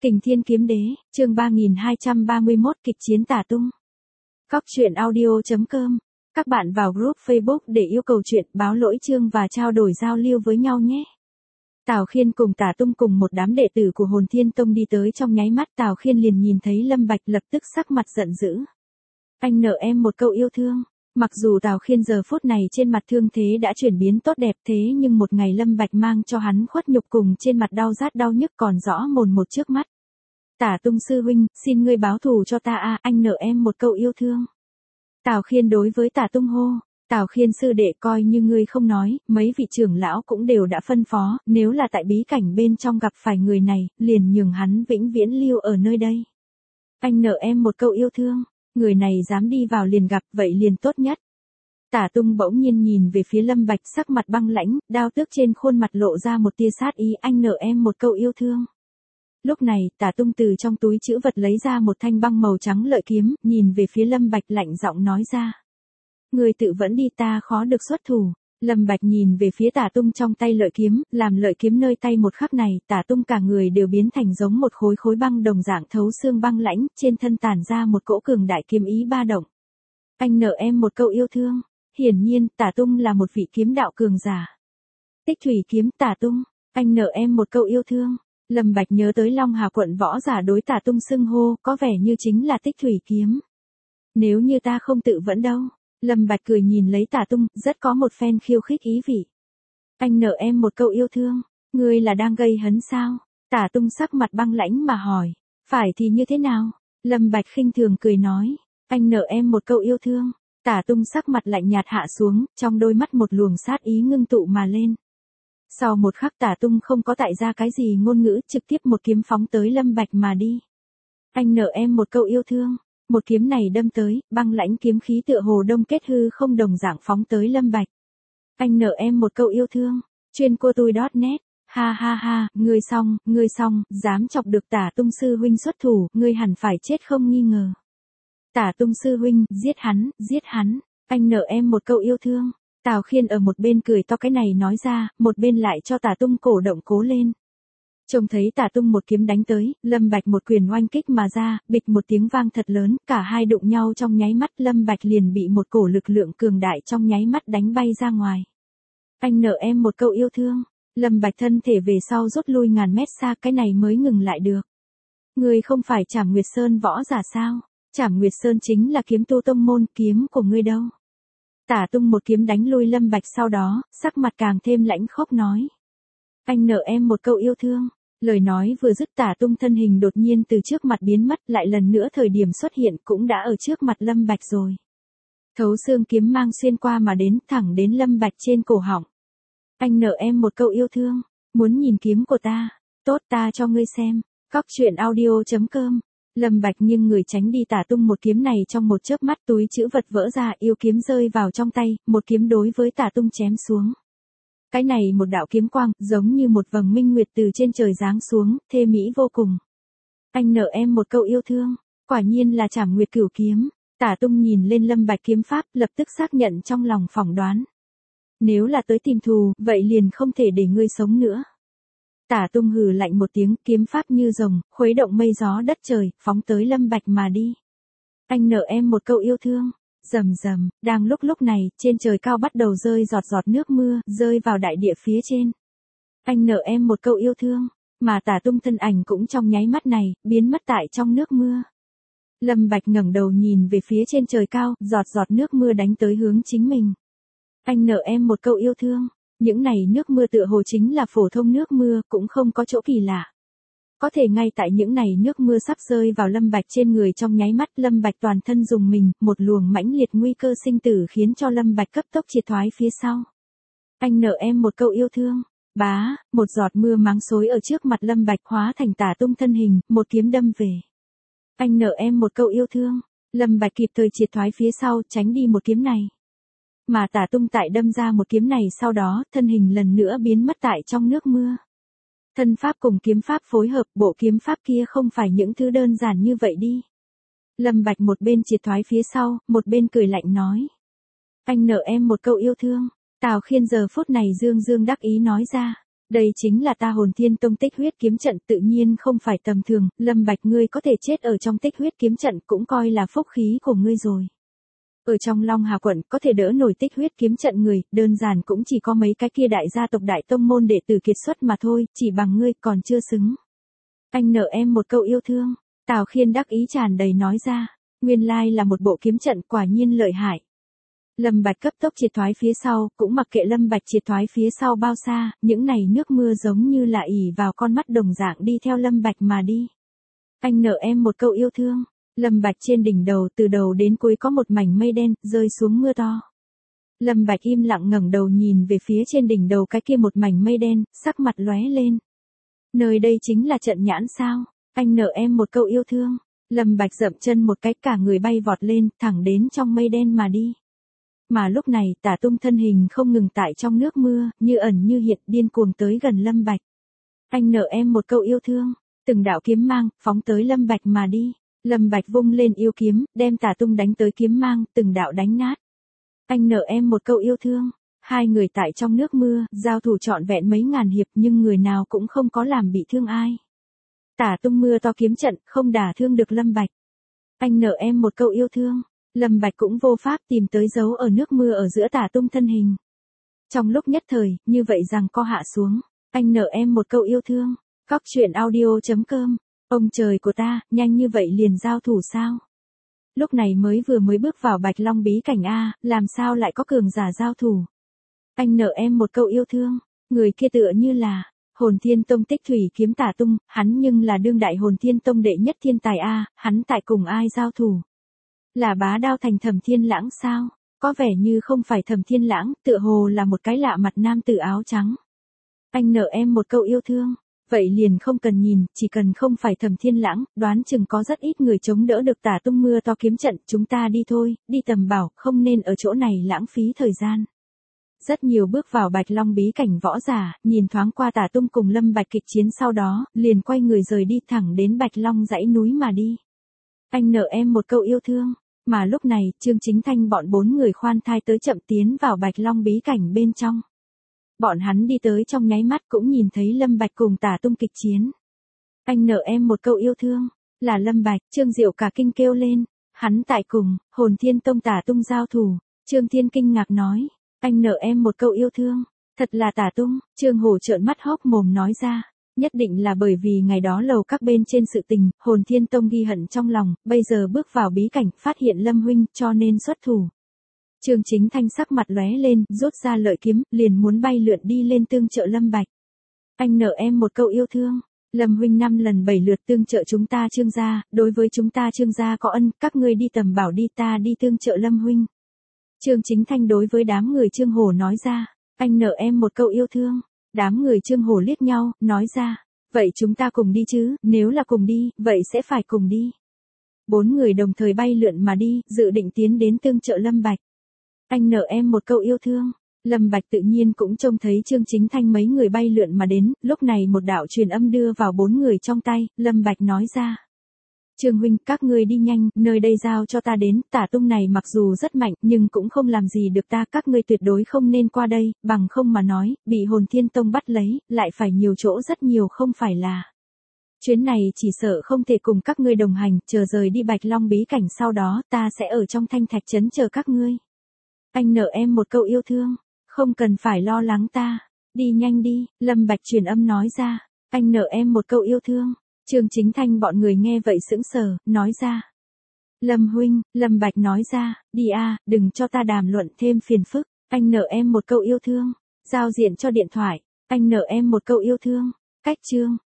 Kình Thiên Kiếm Đế, chương 3231 kịch chiến tả tung. Cóc truyện audio.com. Các bạn vào group Facebook để yêu cầu chuyện, báo lỗi chương và trao đổi giao lưu với nhau nhé. Tào Khiên cùng Tả Tung cùng một đám đệ tử của Hồn Thiên Tông đi tới, trong nháy mắt Tào Khiên liền nhìn thấy Lâm Bạch, lập tức sắc mặt giận dữ. Anh nợ em một câu yêu thương. Mặc dù Tào Khiên giờ phút này trên mặt thương thế đã chuyển biến tốt đẹp, thế nhưng một ngày Lâm Bạch mang cho hắn khuất nhục cùng trên mặt đau rát đau nhức còn rõ mồn một trước mắt. Tả Tung sư huynh, xin ngươi báo thù cho ta a, anh nợ em một câu yêu thương. Tào Khiên đối với Tả Tung hô. Tào Khiên sư đệ, coi như ngươi không nói, mấy vị trưởng lão cũng đều đã phân phó, nếu là tại bí cảnh bên trong gặp phải người này, liền nhường hắn vĩnh viễn lưu ở nơi đây. Anh nợ em một câu yêu thương, người này dám đi vào liền gặp, vậy liền tốt nhất. Tả Tung bỗng nhiên nhìn về phía Lâm Bạch, sắc mặt băng lãnh, đao tước trên khuôn mặt lộ ra một tia sát ý, anh nợ em một câu yêu thương. Lúc này, Tả Tung từ trong túi trữ vật lấy ra một thanh băng màu trắng lợi kiếm, nhìn về phía Lâm Bạch lạnh giọng nói ra. Người tự vẫn đi, ta khó được xuất thủ. Lâm Bạch nhìn về phía Tả Tung trong tay lợi kiếm, làm lợi kiếm nơi tay một khắc này, Tả Tung cả người đều biến thành giống một khối băng đồng dạng thấu xương băng lãnh, trên thân tản ra một cỗ cường đại kiếm ý ba động. Anh nợ em một câu yêu thương. Hiển nhiên, Tả Tung là một vị kiếm đạo cường giả. Tích thủy kiếm. Tả Tung, anh nợ em một câu yêu thương. Lâm Bạch nhớ tới Long Hà quận võ giả đối Tả Tung xưng hô, có vẻ như chính là tích thủy kiếm. Nếu như ta không tự vẫn đâu. Lâm Bạch cười nhìn lấy Tả Tung, rất có một phen khiêu khích ý vị. Anh nợ em một câu yêu thương, ngươi là đang gây hấn sao? Tả Tung sắc mặt băng lãnh mà hỏi. Phải thì như thế nào? Lâm Bạch khinh thường cười nói. Anh nợ em một câu yêu thương. Tả Tung sắc mặt lạnh nhạt hạ xuống, trong đôi mắt một luồng sát ý ngưng tụ mà lên. Sau một khắc Tả Tung không có tại ra cái gì ngôn ngữ, trực tiếp một kiếm phóng tới Lâm Bạch mà đi. Anh nợ em một câu yêu thương. Một kiếm này đâm tới, băng lãnh kiếm khí tựa hồ đông kết hư không đồng dạng phóng tới Lâm Bạch. Anh nợ em một câu yêu thương. Chuyên cô tui.net. Ha ha ha, ngươi xong, dám chọc được Tả Tung sư huynh xuất thủ, ngươi hẳn phải chết không nghi ngờ. Tả Tung sư huynh, giết hắn, anh nợ em một câu yêu thương. Tào Khiên ở một bên cười to cái này nói ra, một bên lại cho Tả Tung cổ động cố lên. Trông thấy Tả Tung một kiếm đánh tới, Lâm Bạch một quyền oanh kích mà ra, bịch một tiếng vang thật lớn, cả hai đụng nhau trong nháy mắt, Lâm Bạch liền bị một cổ lực lượng cường đại trong nháy mắt đánh bay ra ngoài. Anh nợ em một câu yêu thương. Lâm Bạch thân thể về sau rút lui ngàn mét xa, cái này mới ngừng lại được. Ngươi không phải Trảm Nguyệt Sơn võ giả sao? Trảm Nguyệt Sơn chính là kiếm tu tông môn, kiếm của ngươi đâu? Tả Tung một kiếm đánh lui Lâm Bạch, sau đó, sắc mặt càng thêm lãnh khốc nói. Anh nợ em một câu yêu thương. Lời nói vừa dứt, Tả Tung thân hình đột nhiên từ trước mặt biến mất, lại lần nữa thời điểm xuất hiện cũng đã ở trước mặt Lâm Bạch rồi. Thấu xương kiếm mang xuyên qua mà đến, thẳng đến Lâm Bạch trên cổ họng. Anh nợ em một câu yêu thương. Muốn nhìn kiếm của ta? Tốt, ta cho ngươi xem. Cóc truyện audio.com. Lâm Bạch nghiêng người tránh đi Tả Tung một kiếm này, trong một chớp mắt túi trữ vật vỡ ra, yêu kiếm rơi vào trong tay, một kiếm đối với Tả Tung chém xuống. Cái này một đạo kiếm quang, giống như một vầng minh nguyệt từ trên trời giáng xuống, thê mỹ vô cùng. Anh nợ em một câu yêu thương. Quả nhiên là Trảm Nguyệt Cửu kiếm. Tả Tung nhìn lên Lâm Bạch kiếm pháp, lập tức xác nhận trong lòng phỏng đoán. Nếu là tới tìm thù, vậy liền không thể để ngươi sống nữa. Tả Tung hừ lạnh một tiếng, kiếm pháp như rồng, khuấy động mây gió đất trời, phóng tới Lâm Bạch mà đi. Anh nợ em một câu yêu thương. Rầm rầm, đang lúc này, trên trời cao bắt đầu rơi giọt nước mưa, rơi vào đại địa phía trên. Anh nợ em một câu yêu thương, mà Tả Tung thân ảnh cũng trong nháy mắt này, biến mất tại trong nước mưa. Lâm Bạch ngẩng đầu nhìn về phía trên trời cao, giọt nước mưa đánh tới hướng chính mình. Anh nợ em một câu yêu thương. Những này nước mưa tựa hồ chính là phổ thông nước mưa, cũng không có chỗ kỳ lạ. Có thể ngay tại những này nước mưa sắp rơi vào Lâm Bạch trên người, trong nháy mắt Lâm Bạch toàn thân rùng mình, một luồng mãnh liệt nguy cơ sinh tử khiến cho Lâm Bạch cấp tốc triệt thoái phía sau. Anh nợ em một câu yêu thương. Bá, một giọt mưa máng xối ở trước mặt Lâm Bạch hóa thành Tả Tung thân hình, một kiếm đâm về. Anh nợ em một câu yêu thương. Lâm Bạch kịp thời triệt thoái phía sau, tránh đi một kiếm này. Mà Tả Tung tại đâm ra một kiếm này sau đó, thân hình lần nữa biến mất tại trong nước mưa. Thân pháp cùng kiếm pháp phối hợp, bộ kiếm pháp kia không phải những thứ đơn giản như vậy đi. Lâm Bạch một bên triệt thoái phía sau, một bên cười lạnh nói. Anh nợ em một câu yêu thương. Tào Khiên giờ phút này dương đắc ý nói ra. Đây chính là ta Hồn Thiên Tông Tích Huyết Kiếm Trận, tự nhiên không phải tầm thường, Lâm Bạch ngươi có thể chết ở trong Tích Huyết Kiếm Trận cũng coi là phúc khí của ngươi rồi. Ở trong Long Hà quận có thể đỡ nổi Tích Huyết Kiếm Trận người, đơn giản cũng chỉ có mấy cái kia đại gia tộc đại tông môn đệ tử kiệt xuất mà thôi, chỉ bằng ngươi còn chưa xứng. Anh nợ em một câu yêu thương, Tào Khiên đắc ý tràn đầy nói ra, nguyên lai là một bộ kiếm trận, quả nhiên lợi hại. Lâm Bạch cấp tốc triệt thoái phía sau, cũng mặc kệ Lâm Bạch triệt thoái phía sau bao xa, những này nước mưa giống như là ỉ vào con mắt đồng dạng đi theo Lâm Bạch mà đi. Anh nợ em một câu yêu thương. Lâm Bạch trên đỉnh đầu từ đầu đến cuối có một mảnh mây đen, rơi xuống mưa to. Lâm Bạch im lặng ngẩng đầu nhìn về phía trên đỉnh đầu cái kia một mảnh mây đen, sắc mặt lóe lên. Nơi đây chính là trận nhãn sao? Anh nợ em một câu yêu thương. Lâm Bạch dậm chân một cái, cả người bay vọt lên, thẳng đến trong mây đen mà đi. Mà lúc này Tả Tung thân hình không ngừng tại trong nước mưa, như ẩn như hiện, điên cuồng tới gần Lâm Bạch. Anh nợ em một câu yêu thương. Từng đạo kiếm mang, phóng tới Lâm Bạch mà đi. Lâm Bạch vung lên yêu kiếm, đem Tả Tung đánh tới kiếm mang, từng đạo đánh nát. Anh nợ em một câu yêu thương. Hai người tại trong nước mưa, giao thủ trọn vẹn mấy ngàn hiệp nhưng người nào cũng không có làm bị thương ai. Tả Tung mưa to kiếm trận, không đả thương được Lâm Bạch. Anh nợ em một câu yêu thương. Lâm Bạch cũng vô pháp tìm tới dấu ở nước mưa ở giữa Tả Tung thân hình. Trong lúc nhất thời, như vậy rằng co hạ xuống. Anh nợ em một câu yêu thương. Cóc truyện audio.com. Ông trời của ta, nhanh như vậy liền giao thủ sao? Lúc này mới bước vào Bạch Long bí cảnh a, làm sao lại có cường giả giao thủ? Anh nợ em một câu yêu thương. Người kia tựa như là Hồn Thiên Tông Tích Thủy Kiếm Tả Tung, hắn nhưng là đương đại Hồn Thiên Tông đệ nhất thiên tài a, hắn tại cùng ai giao thủ? Là Bá Đao Thành Thẩm Thiên Lãng sao? Có vẻ như không phải Thẩm Thiên Lãng, tựa hồ là một cái lạ mặt nam tử áo trắng. Anh nợ em một câu yêu thương. Vậy liền không cần nhìn, chỉ cần không phải Thẩm Thiên Lãng, đoán chừng có rất ít người chống đỡ được Tả Tung mưa to kiếm trận, chúng ta đi thôi, đi tầm bảo, không nên ở chỗ này lãng phí thời gian. Rất nhiều bước vào Bạch Long bí cảnh võ giả, nhìn thoáng qua Tả Tung cùng Lâm Bạch kịch chiến sau đó, liền quay người rời đi thẳng đến Bạch Long dãy núi mà đi. Anh nợ em một câu yêu thương. Mà lúc này, Trương Chính Thanh bọn 4 người khoan thai tới chậm tiến vào Bạch Long bí cảnh bên trong. Bọn hắn đi tới trong nháy mắt cũng nhìn thấy Lâm Bạch cùng Tả Tung kịch chiến. Anh nợ em một câu yêu thương. Là Lâm Bạch, Trương Diệu cả kinh kêu lên. Hắn tại cùng Hồn Thiên Tông Tả Tung giao thủ. Trương Thiên kinh ngạc nói. Anh nợ em một câu yêu thương. Thật là Tả Tung. Trương Hổ trợn mắt hốc mồm nói ra. Nhất định là bởi vì ngày đó lầu các bên trên sự tình, Hồn Thiên Tông ghi hận trong lòng, bây giờ bước vào bí cảnh, phát hiện Lâm huynh, cho nên xuất thủ. Trương Chính Thanh sắc mặt lóe lên, rút ra lợi kiếm, liền muốn bay lượn đi lên tương trợ Lâm Bạch. Anh nợ em một câu yêu thương. Lâm huynh 5 lần 7 lượt tương trợ chúng ta Trương gia, đối với chúng ta Trương gia có ân, các ngươi đi tầm bảo đi, ta đi tương trợ Lâm huynh. Trương Chính Thanh đối với đám người Trương Hổ nói ra. Anh nợ em một câu yêu thương. Đám người Trương Hổ liếc nhau, nói ra. Vậy chúng ta cùng đi chứ, nếu là cùng đi, vậy sẽ phải cùng đi. 4 người đồng thời bay lượn mà đi, dự định tiến đến tương trợ Lâm Bạch. Anh nợ em một câu yêu thương. Lâm Bạch tự nhiên cũng trông thấy Trương Chính Thanh mấy người bay lượn mà đến, lúc này một đạo truyền âm đưa vào 4 người trong tay, Lâm Bạch nói ra. Trương huynh, các ngươi đi nhanh, nơi đây giao cho ta đến, Tả Tung này mặc dù rất mạnh, nhưng cũng không làm gì được ta, các ngươi tuyệt đối không nên qua đây, bằng không mà nói, bị Hồn Thiên Tông bắt lấy, lại phải nhiều chỗ rất nhiều không phải là. Chuyến này chỉ sợ không thể cùng các ngươi đồng hành, chờ rời đi Bạch Long bí cảnh sau đó, ta sẽ ở trong Thanh Thạch trấn chờ các ngươi. Anh nợ em một câu yêu thương, không cần phải lo lắng ta, đi nhanh đi, Lâm Bạch truyền âm nói ra, anh nợ em một câu yêu thương. Trương Chính Thanh bọn người nghe vậy sững sờ, nói ra. Lâm huynh, Lâm Bạch nói ra, đi a, đừng cho ta đàm luận thêm phiền phức, anh nợ em một câu yêu thương, giao diện cho điện thoại, anh nợ em một câu yêu thương, cách chương.